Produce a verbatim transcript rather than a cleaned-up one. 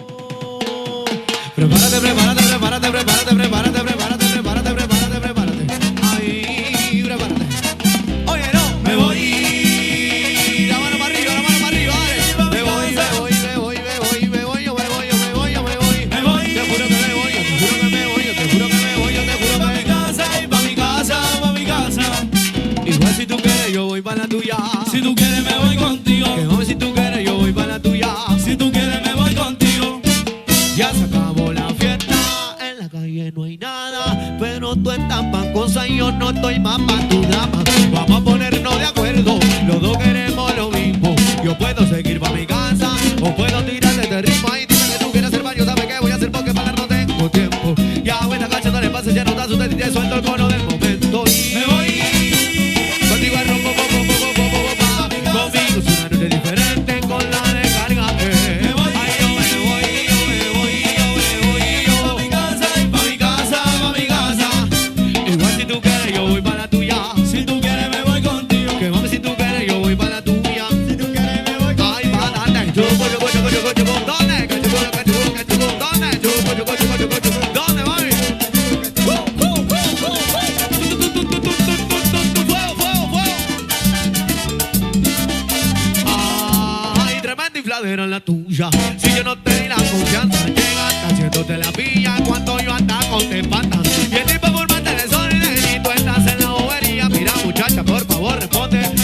Prepárate, prepárate, prepárate, prepárate, prepárate, prepárate, prepárate, prepárate, prepárate. Ahí, prepárate. Oye, no, me voy. La mano para arriba, la mano para arriba, dale. Me voy, me voy, me voy, me voy, me voy, yo me voy, yo me voy, yo me voy. Me voy. Te juro que me voy, yo te juro que me voy, yo te juro que me voy, yo te juro que me voy. Pa' mi casa, y pa' mi casa, pa' mi casa. Igual si tú quieres, yo voy para la tuya. Si tú quieres me voy contigo. Que hombre, si tú quieres, yo voy para la tuya. Si tú quieres me voy contigo. Ya se acabó la fiesta, en la calle no hay nada, pero tú estás pa' cosas y yo no estoy más pa' tu dama. Vamos a ponernos de acuerdo, los dos queremos lo mismo. Yo puedo seguir pa' mi casa, o puedo tirar de este ritmo. Ahí dime que tú quieres hacer baño, ¿sabes qué voy a hacer? Porque para no tengo tiempo. Ya voy a esta cancha, no le pases, ya no das usted y te suelto el cono del momento. Y Me voy. contigo es rompo, po, po, po, po, po, po, pa. Conmigo es una noche diferente con la de Cárgate. Me voy. Ay, yo me voy, yo me voy, yo me voy, yo. Pa' mi casa y Pa' mi casa, pa' mi casa. Igual si tú quieres, yo voy para la tuya. Si tú quieres me voy contigo. Que mami, si tú quieres, yo voy para la tuya. Si tú quieres me voy contigo. Ay, para darte. Chupo, chupo, chupo, chupo, chupo. ¿Dónde? Que chupo, que chupo, que chupo. ¿Dónde? Chupo, chupo, chupo, chupo, chupo. ¿Dónde, mami? Uh, uh, uh, uh, uh. Tu, tu, tu, tu, tu, tu, tu, tu, tu. Fuego, fuego, fuego. Ay, tremenda infladera la tuya. Si yo no te di la confianza, llegaste haciéndote la pilla cuando yo andaba con te pata. Y el tipo por parte de sol y de tú estás en la bobería. Mira, muchacha, por favor, responde.